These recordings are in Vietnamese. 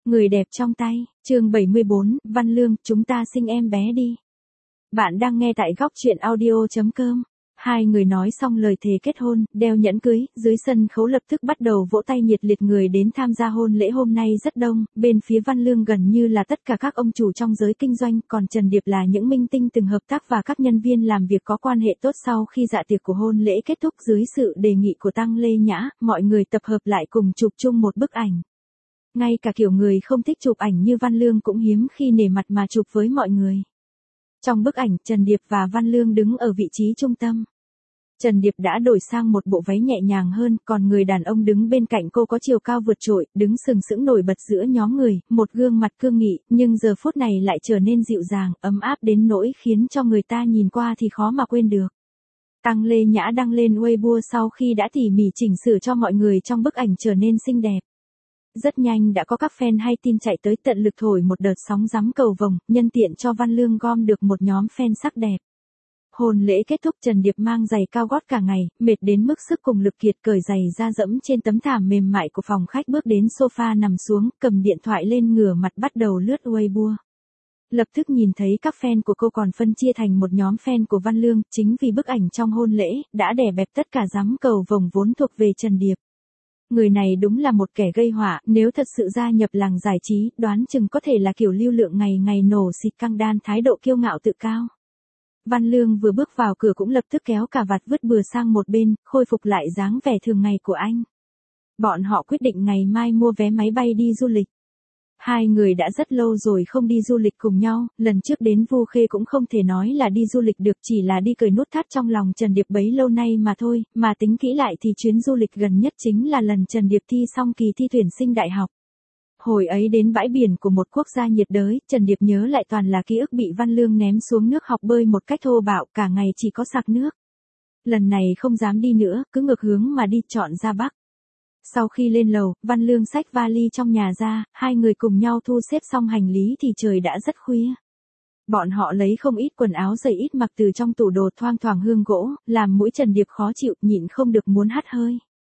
Người đẹp trong tay, chương 74, Văn Lương, chúng ta sinh em bé đi. Bạn đang nghe tại góc truyện audio.com. Hai người nói xong lời thề kết hôn, đeo nhẫn cưới, dưới sân khấu lập tức bắt đầu vỗ tay nhiệt liệt. Người đến tham gia hôn lễ hôm nay rất đông, bên phía Văn Lương gần như là tất cả các ông chủ trong giới kinh doanh, còn Trần Điệp là những minh tinh từng hợp tác và các nhân viên làm việc có quan hệ tốt. Sau khi dạ tiệc của hôn lễ kết thúc dưới sự đề nghị của Tăng Lê Nhã, mọi người tập hợp lại cùng chụp chung một bức ảnh. Ngay cả kiểu người không thích chụp ảnh như Văn Lương cũng hiếm khi nể mặt mà chụp với mọi người. Trong bức ảnh, Trần Điệp và Văn Lương đứng ở vị trí trung tâm. Trần Điệp đã đổi sang một bộ váy nhẹ nhàng hơn, còn người đàn ông đứng bên cạnh cô có chiều cao vượt trội, đứng sừng sững nổi bật giữa nhóm người, một gương mặt cương nghị, nhưng giờ phút này lại trở nên dịu dàng, ấm áp đến nỗi khiến cho người ta nhìn qua thì khó mà quên được. Tăng Lê Nhã đăng lên Weibo sau khi đã tỉ mỉ chỉnh sửa cho mọi người trong bức ảnh trở nên xinh đẹp. Rất nhanh đã có các fan hay tin chạy tới tận lực thổi một đợt sóng giắm cầu vồng, nhân tiện cho Văn Lương gom được một nhóm fan sắc đẹp. Hôn lễ kết thúc, Trần Điệp mang giày cao gót cả ngày, mệt đến mức sức cùng lực kiệt, cởi giày ra dẫm trên tấm thảm mềm mại của phòng khách, bước đến sofa nằm xuống, cầm điện thoại lên ngửa mặt bắt đầu lướt Weibo. Lập tức nhìn thấy các fan của cô còn phân chia thành một nhóm fan của Văn Lương, chính vì bức ảnh trong hôn lễ đã đè bẹp tất cả giắm cầu vồng vốn thuộc về Trần Điệp. Người này đúng là một kẻ gây họa, nếu thật sự gia nhập làng giải trí, đoán chừng có thể là kiểu lưu lượng ngày ngày nổ xịt căng đan, thái độ kiêu ngạo tự cao. Văn Lương vừa bước vào cửa cũng lập tức kéo cà vạt vứt bừa sang một bên, khôi phục lại dáng vẻ thường ngày của anh. Bọn họ quyết định ngày mai mua vé máy bay đi du lịch. Hai người đã rất lâu rồi không đi du lịch cùng nhau, lần trước đến Vu Khê cũng không thể nói là đi du lịch được, chỉ là đi cởi nút thắt trong lòng Trần Điệp bấy lâu nay mà thôi, mà tính kỹ lại thì chuyến du lịch gần nhất chính là lần Trần Điệp thi xong kỳ thi tuyển sinh đại học. Hồi ấy đến bãi biển của một quốc gia nhiệt đới, Trần Điệp nhớ lại toàn là ký ức bị Văn Lương ném xuống nước học bơi một cách thô bạo, cả ngày chỉ có sặc nước. Lần này không dám đi nữa, cứ ngược hướng mà đi, chọn ra Bắc. Sau khi lên lầu, Văn Lương xách vali trong nhà ra, hai người cùng nhau thu xếp xong hành lý thì trời đã rất khuya. Bọn họ lấy không ít quần áo giày ít mặc từ trong tủ đồ, thoang thoảng hương gỗ, làm mũi Trần Điệp khó chịu, nhịn không được muốn hắt hơi.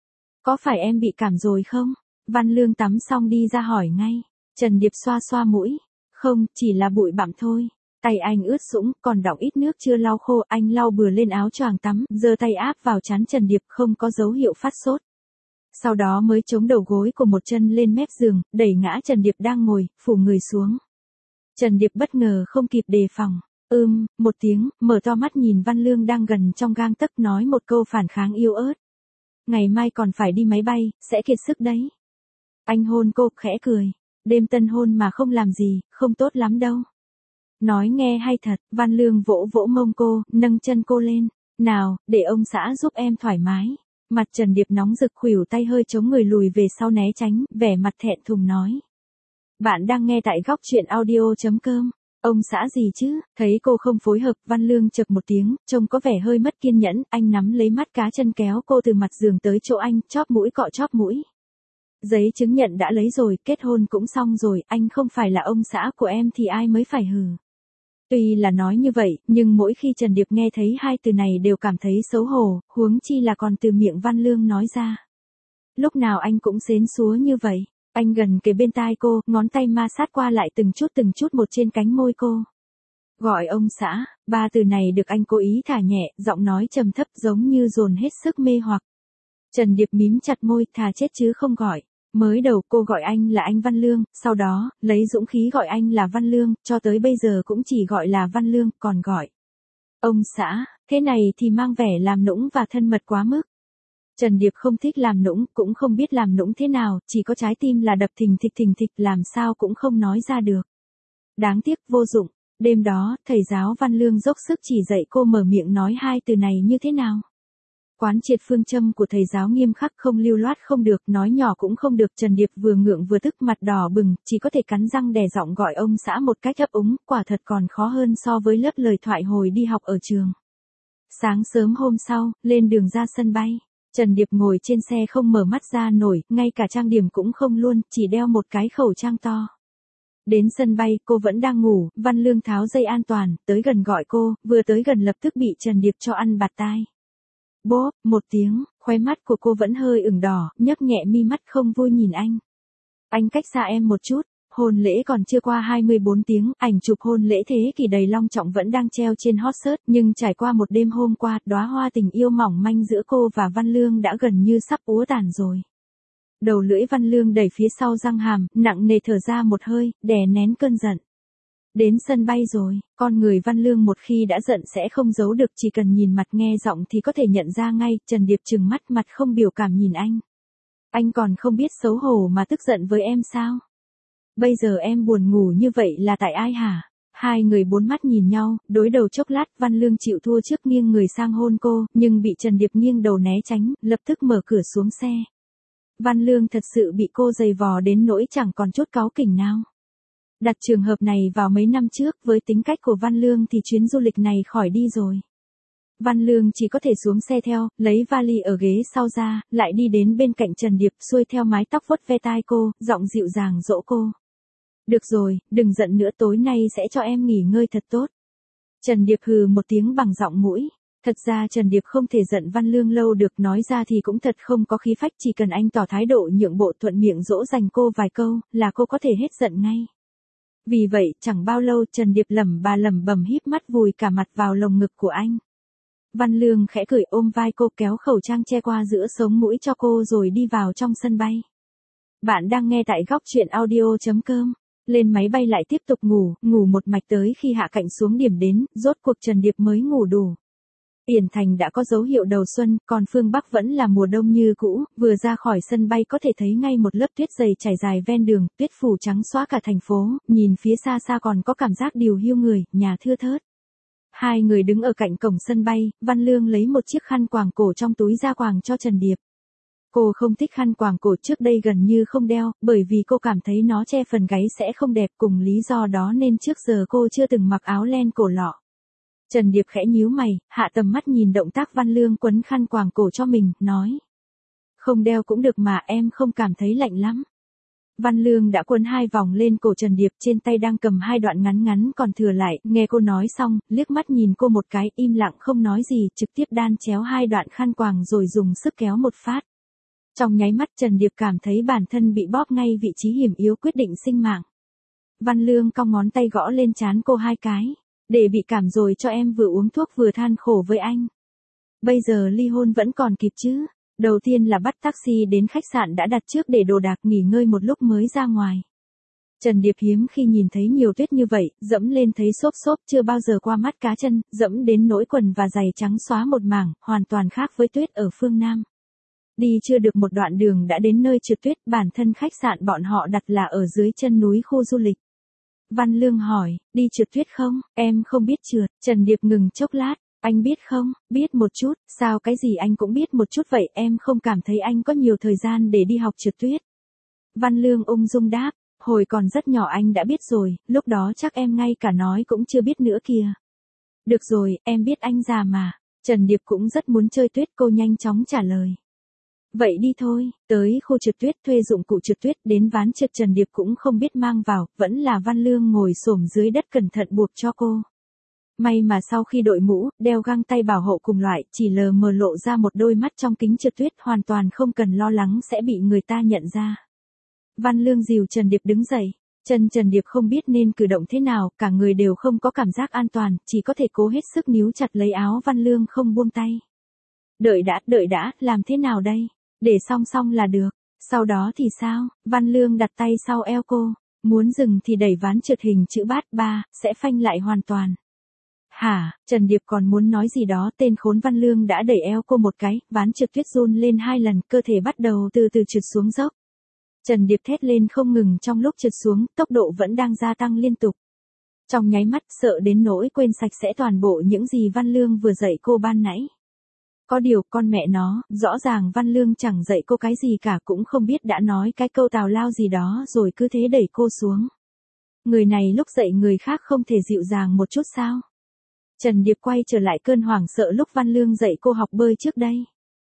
Có phải em bị cảm rồi không? Văn Lương tắm xong đi ra hỏi ngay. Trần Điệp xoa xoa mũi. Không, chỉ là bụi bặm thôi. Tay anh ướt sũng, còn đọng ít nước chưa lau khô, anh lau bừa lên áo choàng tắm, giơ tay áp vào trán Trần Điệp, không có dấu hiệu phát sốt. Sau đó mới chống đầu gối của một chân lên mép giường, đẩy ngã Trần Điệp đang ngồi, phủ người xuống. Trần Điệp bất ngờ không kịp đề phòng. Một tiếng, mở to mắt nhìn Văn Lương đang gần trong gang tấc, nói một câu phản kháng yếu ớt. Ngày mai còn phải đi máy bay, sẽ kiệt sức đấy. Anh hôn cô, khẽ cười. Đêm tân hôn mà không làm gì, không tốt lắm đâu. Nói nghe hay thật, Văn Lương vỗ vỗ mông cô, nâng chân cô lên. Nào, để ông xã giúp em thoải mái. Mặt Trần Điệp nóng rực, khuỷu tay hơi chống người lùi về sau né tránh, vẻ mặt thẹn thùng nói. Bạn đang nghe tại góc truyện audio.com. Ông xã gì chứ? Thấy cô không phối hợp, Văn Lương chậc một tiếng, trông có vẻ hơi mất kiên nhẫn, anh nắm lấy mắt cá chân kéo cô từ mặt giường tới chỗ anh, chóp mũi cọ chóp mũi. Giấy chứng nhận đã lấy rồi, kết hôn cũng xong rồi, anh không phải là ông xã của em thì ai mới phải hừ. Tuy là nói như vậy, nhưng mỗi khi Trần Điệp nghe thấy hai từ này đều cảm thấy xấu hổ, huống chi là còn từ miệng Văn Lương nói ra. Lúc nào anh cũng xến xúa như vậy, anh gần kề bên tai cô, ngón tay ma sát qua lại từng chút một trên cánh môi cô. Gọi ông xã, ba từ này được anh cố ý thả nhẹ, giọng nói trầm thấp giống như dồn hết sức mê hoặc. Trần Điệp mím chặt môi, thà chết chứ không gọi. Mới đầu cô gọi anh là anh Văn Lương, sau đó, lấy dũng khí gọi anh là Văn Lương, cho tới bây giờ cũng chỉ gọi là Văn Lương, còn gọi. Ông xã, thế này thì mang vẻ làm nũng và thân mật quá mức. Trần Điệp không thích làm nũng, cũng không biết làm nũng thế nào, chỉ có trái tim là đập thình thịch, làm sao cũng không nói ra được. Đáng tiếc, vô dụng. Đêm đó, thầy giáo Văn Lương dốc sức chỉ dạy cô mở miệng nói hai từ này như thế nào. Quán triệt phương châm của thầy giáo nghiêm khắc, không lưu loát không được, nói nhỏ cũng không được. Trần Điệp vừa ngượng vừa tức, mặt đỏ bừng, chỉ có thể cắn răng đè giọng gọi ông xã một cách ấp úng, quả thật còn khó hơn so với lớp lời thoại hồi đi học ở trường. Sáng sớm hôm sau, lên đường ra sân bay, Trần Điệp ngồi trên xe không mở mắt ra nổi, ngay cả trang điểm cũng không luôn, chỉ đeo một cái khẩu trang to. Đến sân bay, cô vẫn đang ngủ, Văn Lương tháo dây an toàn, tới gần gọi cô, vừa tới gần lập tức bị Trần Điệp cho ăn bạt tai. Bốp, một tiếng, khóe mắt của cô vẫn hơi ửng đỏ, nhấc nhẹ mi mắt không vui nhìn anh. Anh cách xa em một chút, Hôn lễ còn chưa qua 24 tiếng, ảnh chụp hôn lễ thế kỷ đầy long trọng vẫn đang treo trên hot search, nhưng trải qua một đêm hôm qua, đóa hoa tình yêu mỏng manh giữa cô và Văn Lương đã gần như sắp úa tàn rồi. Đầu lưỡi Văn Lương đẩy phía sau răng hàm, nặng nề thở ra một hơi, đè nén cơn giận. Đến sân bay rồi, con người Văn Lương một khi đã giận sẽ không giấu được, chỉ cần nhìn mặt nghe giọng thì có thể nhận ra ngay. Trần Điệp trừng mắt, mặt không biểu cảm nhìn anh. Anh còn không biết xấu hổ mà tức giận với em sao? Bây giờ em buồn ngủ như vậy là tại ai hả? Hai người bốn mắt nhìn nhau, đối đầu chốc lát, Văn Lương chịu thua trước nghiêng người sang hôn cô, nhưng bị Trần Điệp nghiêng đầu né tránh, lập tức mở cửa xuống xe. Văn Lương thật sự bị cô giày vò đến nỗi chẳng còn chút cáu kỉnh nào. Đặt trường hợp này vào mấy năm trước, với tính cách của Văn Lương thì chuyến du lịch này khỏi đi rồi. Văn Lương chỉ có thể xuống xe theo, lấy vali ở ghế sau ra, lại đi đến bên cạnh Trần Điệp, xuôi theo mái tóc vuốt ve tai cô, giọng dịu dàng dỗ cô. Được rồi, đừng giận nữa, tối nay sẽ cho em nghỉ ngơi thật tốt. Trần Điệp hừ một tiếng bằng giọng mũi. Thật ra Trần Điệp không thể giận Văn Lương lâu được, nói ra thì cũng thật không có khí phách, chỉ cần anh tỏ thái độ nhượng bộ thuận miệng dỗ dành cô vài câu, là cô có thể hết giận ngay. Vì vậy, chẳng bao lâu Trần Điệp lẩm bẩm híp mắt vùi cả mặt vào lồng ngực của anh. Văn Lương khẽ cười ôm vai cô, kéo khẩu trang che qua giữa sống mũi cho cô rồi đi vào trong sân bay. Bạn đang nghe tại góc truyện audio.com. Lên máy bay lại tiếp tục ngủ một mạch tới khi hạ cánh xuống điểm đến, rốt cuộc Trần Điệp mới ngủ đủ. Yển Thành đã có dấu hiệu đầu xuân, còn phương Bắc vẫn là mùa đông như cũ, vừa ra khỏi sân bay có thể thấy ngay một lớp tuyết dày trải dài ven đường, tuyết phủ trắng xóa cả thành phố, nhìn phía xa xa còn có cảm giác điều hiu người, nhà thưa thớt. Hai người đứng ở cạnh cổng sân bay, Văn Lương lấy một chiếc khăn quàng cổ trong túi ra quàng cho Trần Điệp. Cô không thích khăn quàng cổ, trước đây gần như không đeo, bởi vì cô cảm thấy nó che phần gáy sẽ không đẹp, cùng lý do đó nên trước giờ cô chưa từng mặc áo len cổ lọ. Trần Điệp khẽ nhíu mày, hạ tầm mắt nhìn động tác Văn Lương quấn khăn quàng cổ cho mình, nói. Không đeo cũng được mà, em không cảm thấy lạnh lắm. Văn Lương đã quấn 2 vòng lên cổ Trần Điệp, trên tay đang cầm 2 đoạn ngắn ngắn còn thừa lại, nghe cô nói xong, liếc mắt nhìn cô một cái, im lặng không nói gì, trực tiếp đan chéo 2 đoạn khăn quàng rồi dùng sức kéo một phát. Trong nháy mắt Trần Điệp cảm thấy bản thân bị bóp ngay vị trí hiểm yếu quyết định sinh mạng. Văn Lương cong ngón tay gõ lên trán cô 2 cái. Để bị cảm rồi cho em vừa uống thuốc vừa than khổ với anh. Bây giờ ly hôn vẫn còn kịp chứ. Đầu tiên là bắt taxi đến khách sạn đã đặt trước để đồ đạc, nghỉ ngơi một lúc mới ra ngoài. Trần Điệp hiếm khi nhìn thấy nhiều tuyết như vậy, dẫm lên thấy xốp, chưa bao giờ qua mắt cá chân, dẫm đến nỗi quần và giày trắng xóa một mảng, hoàn toàn khác với tuyết ở phương Nam. Đi chưa được một đoạn đường đã đến nơi trượt tuyết, bản thân khách sạn bọn họ đặt là ở dưới chân núi khu du lịch. Văn Lương hỏi, đi trượt tuyết không? Em không biết trượt. Trần Điệp ngừng chốc lát, anh biết không? Biết một chút. Sao cái gì anh cũng biết một chút vậy? Em không cảm thấy anh có nhiều thời gian để đi học trượt tuyết. Văn Lương ung dung đáp, hồi còn rất nhỏ anh đã biết rồi, lúc đó chắc em ngay cả nói cũng chưa biết nữa kìa. Được rồi, em biết anh già mà. Trần Điệp cũng rất muốn chơi tuyết, cô nhanh chóng trả lời. Vậy đi thôi, tới khu trượt tuyết thuê dụng cụ trượt tuyết, đến ván trượt Trần Điệp cũng không biết mang vào, vẫn là Văn Lương ngồi xổm dưới đất cẩn thận buộc cho cô. May mà sau khi đội mũ, đeo găng tay bảo hộ cùng loại, chỉ lờ mờ lộ ra một đôi mắt trong kính trượt tuyết, hoàn toàn không cần lo lắng sẽ bị người ta nhận ra. Văn Lương dìu Trần Điệp đứng dậy, chân Trần Điệp không biết nên cử động thế nào, cả người đều không có cảm giác an toàn, chỉ có thể cố hết sức níu chặt lấy áo Văn Lương không buông tay. Đợi đã, làm thế nào đây? Để song là được. Sau đó thì sao? Văn Lương đặt tay sau eo cô. Muốn dừng thì đẩy ván trượt hình chữ bát 3, sẽ phanh lại hoàn toàn. Hả? Trần Điệp còn muốn nói gì đó, tên khốn Văn Lương đã đẩy eo cô một cái, ván trượt tuyết run lên 2 lần, cơ thể bắt đầu từ từ trượt xuống dốc. Trần Điệp thét lên không ngừng trong lúc trượt xuống, tốc độ vẫn đang gia tăng liên tục. Trong nháy mắt sợ đến nỗi quên sạch sẽ toàn bộ những gì Văn Lương vừa dạy cô ban nãy. Có điều, con mẹ nó, rõ ràng Văn Lương chẳng dạy cô cái gì cả, cũng không biết đã nói cái câu tào lao gì đó rồi cứ thế đẩy cô xuống. Người này lúc dạy người khác không thể dịu dàng một chút sao? Trần Điệp quay trở lại cơn hoảng sợ lúc Văn Lương dạy cô học bơi trước đây.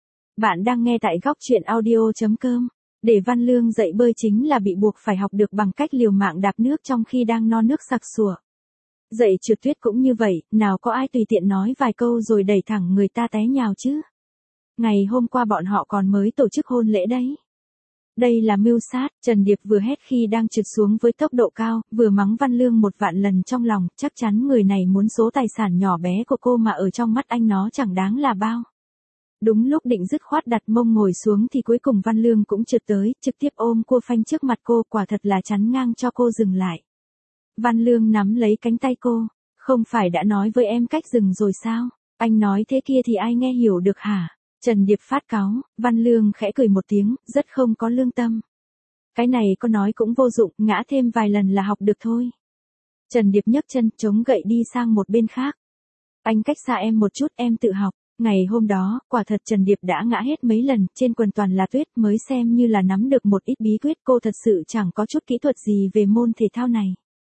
Bạn đang nghe tại góc truyện audio.com. Để Văn Lương dạy bơi chính là bị buộc phải học được bằng cách liều mạng đạp nước trong khi đang no nước sặc sụa. Dạy trượt tuyết cũng như vậy, nào có ai tùy tiện nói vài câu rồi đẩy thẳng người ta té nhào chứ. Ngày hôm qua bọn họ còn mới tổ chức hôn lễ đấy. Đây là mưu sát, Trần Điệp vừa hét khi đang trượt xuống với tốc độ cao, vừa mắng Văn Lương 1.000.000 lần trong lòng, chắc chắn người này muốn số tài sản nhỏ bé của cô mà ở trong mắt anh nó chẳng đáng là bao. Đúng lúc định dứt khoát đặt mông ngồi xuống thì cuối cùng Văn Lương cũng trượt tới, trực tiếp ôm cô phanh trước mặt cô, quả thật là chắn ngang cho cô dừng lại. Văn Lương nắm lấy cánh tay cô, không phải đã nói với em cách dừng rồi sao? Anh nói thế kia thì ai nghe hiểu được hả? Trần Điệp phát cáu, Văn Lương khẽ cười một tiếng, rất không có lương tâm. Cái này có nói cũng vô dụng, ngã thêm vài lần là học được thôi. Trần Điệp nhấc chân, chống gậy đi sang một bên khác. Anh cách xa em một chút, em tự học. Ngày hôm đó, quả thật Trần Điệp đã ngã hết mấy lần, trên quần toàn là tuyết, mới xem như là nắm được một ít bí quyết, cô thật sự chẳng có chút kỹ thuật gì về môn thể thao này.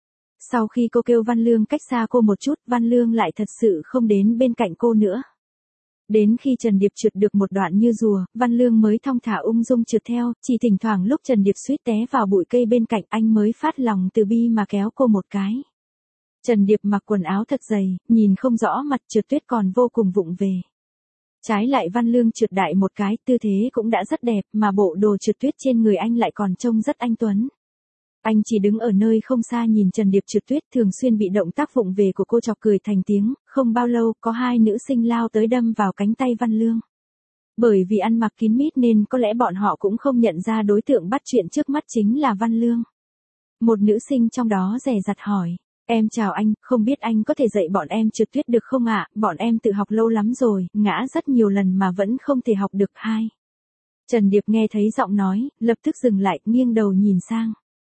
Sau khi cô kêu Văn Lương cách xa cô một chút, Văn Lương lại thật sự không đến bên cạnh cô nữa. Đến khi Trần Điệp trượt được một đoạn như rùa, Văn Lương mới thong thả ung dung trượt theo, chỉ thỉnh thoảng lúc Trần Điệp suýt té vào bụi cây bên cạnh anh mới phát lòng từ bi mà kéo cô một cái. Trần Điệp mặc quần áo thật dày, nhìn không rõ mặt trượt tuyết còn vô cùng vụng về. Trái lại Văn Lương trượt đại một cái, tư thế cũng đã rất đẹp, mà bộ đồ trượt tuyết trên người anh lại còn trông rất anh tuấn. Anh chỉ đứng ở nơi không xa nhìn Trần Điệp trượt tuyết, thường xuyên bị động tác vụng về của cô chọc cười thành tiếng, không bao lâu có hai nữ sinh lao tới đâm vào cánh tay Văn Lương. Bởi vì ăn mặc kín mít nên có lẽ bọn họ cũng không nhận ra đối tượng bắt chuyện trước mắt chính là Văn Lương. Một nữ sinh trong đó dè dặt hỏi, em chào anh, không biết anh có thể dạy bọn em trượt tuyết được không ạ? Bọn em tự học lâu lắm rồi, ngã rất nhiều lần mà vẫn không thể học được. Hai. Trần Điệp nghe thấy giọng nói, lập tức dừng lại, nghiêng đầu nhìn sang.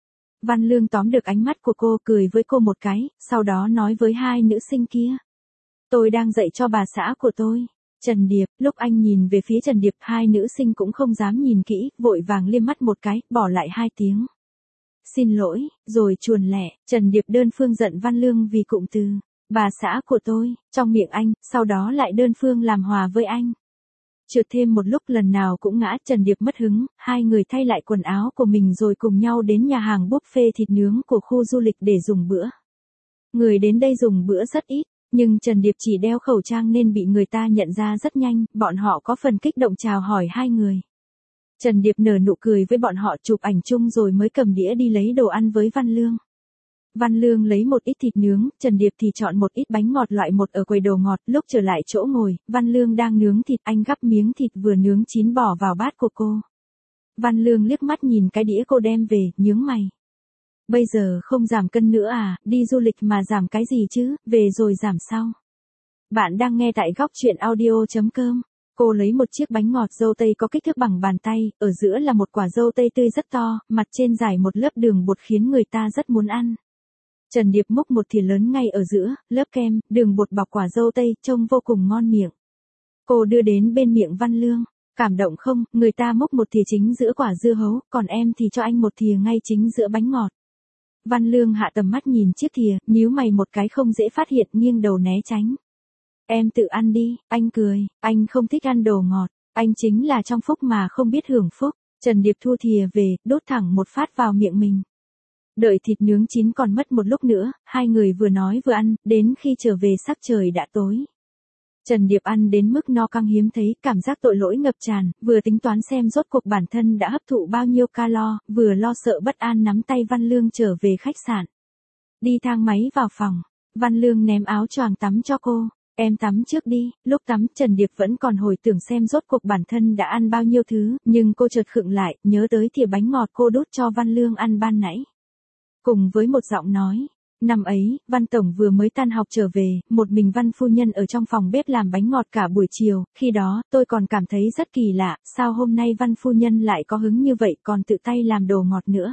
Văn Lương tóm được ánh mắt của cô, cười với cô một cái, sau đó nói với hai nữ sinh kia. Tôi đang dạy cho bà xã của tôi. Trần Điệp, lúc anh nhìn về phía Trần Điệp, hai nữ sinh cũng không dám nhìn kỹ, vội vàng liếc mắt một cái, bỏ lại hai tiếng. Xin lỗi, rồi chuồn lẻ, Trần Điệp đơn phương giận Văn Lương vì cụm từ, bà xã của tôi, trong miệng anh, sau đó lại đơn phương làm hòa với anh. Trượt thêm một lúc lần nào cũng ngã, Trần Điệp mất hứng, hai người thay lại quần áo của mình rồi cùng nhau đến nhà hàng buffet thịt nướng của khu du lịch để dùng bữa. Người đến đây dùng bữa rất ít, nhưng Trần Điệp chỉ đeo khẩu trang nên bị người ta nhận ra rất nhanh, bọn họ có phần kích động chào hỏi hai người. Trần Điệp nở nụ cười với bọn họ, chụp ảnh chung rồi mới cầm đĩa đi lấy đồ ăn với Văn Lương. Văn Lương lấy một ít thịt nướng, Trần Điệp thì chọn một ít bánh ngọt loại một ở quầy đồ ngọt. Lúc trở lại chỗ ngồi, Văn Lương đang nướng thịt, anh gắp miếng thịt vừa nướng chín bỏ vào bát của cô. Văn Lương liếc mắt nhìn cái đĩa cô đem về, nhướng mày. Bây giờ không giảm cân nữa à, đi du lịch mà giảm cái gì chứ, về rồi giảm sau. Bạn đang nghe tại góc truyện audio.com. Cô lấy một chiếc bánh ngọt dâu tây có kích thước bằng bàn tay, ở giữa là một quả dâu tây tươi rất to, mặt trên dải một lớp đường bột khiến người ta rất muốn ăn. Trần Điệp múc một thìa lớn ngay ở giữa, lớp kem, đường bột bọc quả dâu tây, trông vô cùng ngon miệng. Cô đưa đến bên miệng Văn Lương, cảm động không, người ta múc một thìa chính giữa quả dưa hấu, còn em thì cho anh một thìa ngay chính giữa bánh ngọt. Văn Lương hạ tầm mắt nhìn chiếc thìa, nhíu mày một cái không dễ phát hiện, nghiêng đầu né tránh. Em tự ăn đi, anh cười, anh không thích ăn đồ ngọt, anh chính là trong phúc mà không biết hưởng phúc. Trần Điệp thu thìa về, đốt thẳng một phát vào miệng mình. Đợi thịt nướng chín còn mất một lúc nữa, hai người vừa nói vừa ăn, đến khi trở về sắc trời đã tối. Trần Điệp ăn đến mức no căng hiếm thấy, cảm giác tội lỗi ngập tràn, vừa tính toán xem rốt cuộc bản thân đã hấp thụ bao nhiêu calo, vừa lo sợ bất an nắm tay Văn Lương trở về khách sạn. Đi thang máy vào phòng, Văn Lương ném áo choàng tắm cho cô. Em tắm trước đi. Lúc tắm, Trần Điệp vẫn còn hồi tưởng xem rốt cuộc bản thân đã ăn bao nhiêu thứ, nhưng cô chợt khựng lại, nhớ tới thìa bánh ngọt cô đút cho Văn Lương ăn ban nãy. Cùng với một giọng nói, năm ấy, Văn Tổng vừa mới tan học trở về, một mình Văn phu nhân ở trong phòng bếp làm bánh ngọt cả buổi chiều, khi đó, tôi còn cảm thấy rất kỳ lạ, sao hôm nay Văn phu nhân lại có hứng như vậy còn tự tay làm đồ ngọt nữa.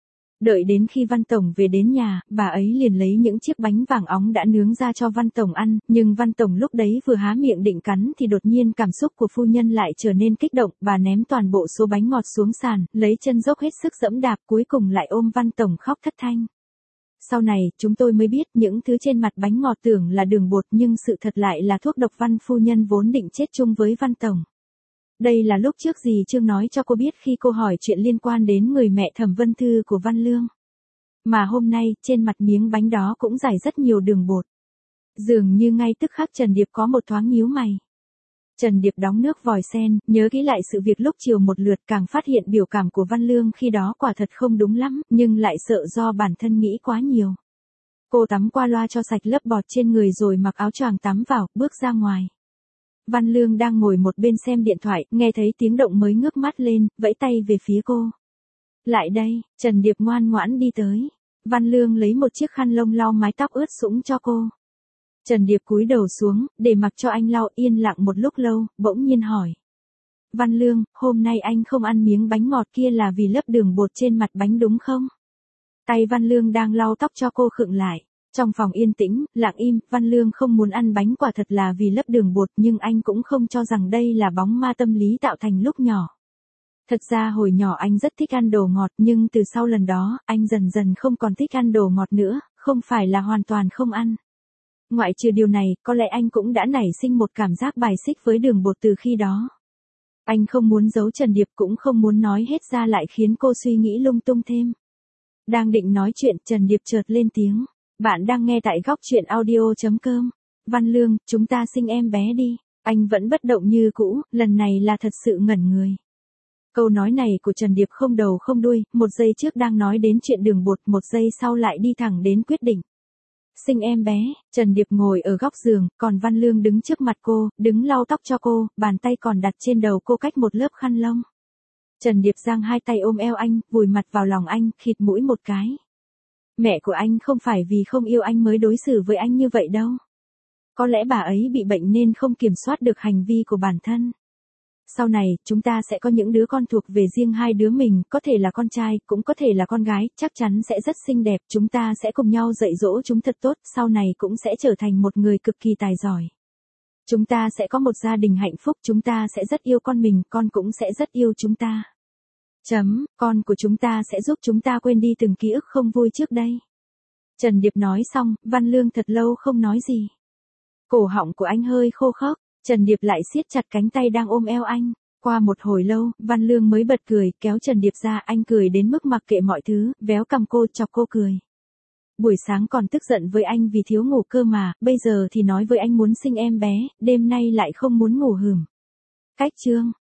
Đợi đến khi Văn Tổng về đến nhà, bà ấy liền lấy những chiếc bánh vàng óng đã nướng ra cho Văn Tổng ăn, nhưng Văn Tổng lúc đấy vừa há miệng định cắn thì đột nhiên cảm xúc của phu nhân lại trở nên kích động, bà ném toàn bộ số bánh ngọt xuống sàn, lấy chân dốc hết sức giẫm đạp, cuối cùng lại ôm Văn Tổng khóc thất thanh. Sau này, chúng tôi mới biết những thứ trên mặt bánh ngọt tưởng là đường bột nhưng sự thật lại là thuốc độc. Văn phu nhân vốn định chết chung với Văn Tổng. Đây là lúc trước dì Trương nói cho cô biết khi cô hỏi chuyện liên quan đến người mẹ Thẩm Vân Thư của Văn Lương. Mà hôm nay, trên mặt miếng bánh đó cũng rải rất nhiều đường bột. Dường như ngay tức khắc Trần Điệp có một thoáng nhíu mày. Trần Điệp đóng nước vòi sen, nhớ kỹ lại sự việc lúc chiều một lượt, càng phát hiện biểu cảm của Văn Lương khi đó quả thật không đúng lắm, nhưng lại sợ do bản thân nghĩ quá nhiều. Cô tắm qua loa cho sạch lớp bọt trên người rồi mặc áo choàng tắm vào, bước ra ngoài. Văn Lương đang ngồi một bên xem điện thoại, nghe thấy tiếng động mới ngước mắt lên, vẫy tay về phía cô. Lại đây, Trần Điệp ngoan ngoãn đi tới. Văn Lương lấy một chiếc khăn lông lau mái tóc ướt sũng cho cô. Trần Điệp cúi đầu xuống, để mặc cho anh lau, yên lặng một lúc lâu, bỗng nhiên hỏi. Văn Lương, hôm nay anh không ăn miếng bánh ngọt kia là vì lớp đường bột trên mặt bánh đúng không? Tay Văn Lương đang lau tóc cho cô khựng lại. Trong phòng yên tĩnh, lặng im, Văn Lương không muốn ăn bánh quả thật là vì lớp đường bột, nhưng anh cũng không cho rằng đây là bóng ma tâm lý tạo thành lúc nhỏ. Thật ra hồi nhỏ anh rất thích ăn đồ ngọt, nhưng từ sau lần đó, anh dần dần không còn thích ăn đồ ngọt nữa, không phải là hoàn toàn không ăn. Ngoại trừ điều này, có lẽ anh cũng đã nảy sinh một cảm giác bài xích với đường bột từ khi đó. Anh không muốn giấu Trần Điệp, cũng không muốn nói hết ra lại khiến cô suy nghĩ lung tung thêm. Đang định nói chuyện, Trần Điệp chợt lên tiếng. Bạn đang nghe tại góc chuyện audio.com. Văn Lương, chúng ta sinh em bé đi. Anh vẫn bất động như cũ, lần này là thật sự ngẩn người. Câu nói này của Trần Điệp không đầu không đuôi, một giây trước đang nói đến chuyện đường bột, một giây sau lại đi thẳng đến quyết định. Sinh em bé. Trần Điệp ngồi ở góc giường, còn Văn Lương đứng trước mặt cô, đứng lau tóc cho cô, bàn tay còn đặt trên đầu cô cách một lớp khăn lông. Trần Điệp giang hai tay ôm eo anh, vùi mặt vào lòng anh, khịt mũi một cái. Mẹ của anh không phải vì không yêu anh mới đối xử với anh như vậy đâu. Có lẽ bà ấy bị bệnh nên không kiểm soát được hành vi của bản thân. Sau này, chúng ta sẽ có những đứa con thuộc về riêng hai đứa mình, có thể là con trai, cũng có thể là con gái, chắc chắn sẽ rất xinh đẹp, chúng ta sẽ cùng nhau dạy dỗ chúng thật tốt, sau này cũng sẽ trở thành một người cực kỳ tài giỏi. Chúng ta sẽ có một gia đình hạnh phúc, chúng ta sẽ rất yêu con mình, con cũng sẽ rất yêu chúng ta. Con của chúng ta sẽ giúp chúng ta quên đi từng ký ức không vui trước đây. Trần Điệp nói xong, Văn Lương thật lâu không nói gì. Cổ họng của anh hơi khô khốc, Trần Điệp lại siết chặt cánh tay đang ôm eo anh. Qua một hồi lâu, Văn Lương mới bật cười, kéo Trần Điệp ra, anh cười đến mức mặc kệ mọi thứ, véo cằm cô, chọc cô cười. Buổi sáng còn tức giận với anh vì thiếu ngủ cơ mà, bây giờ thì nói với anh muốn sinh em bé, đêm nay lại không muốn ngủ hửm. Cách chương.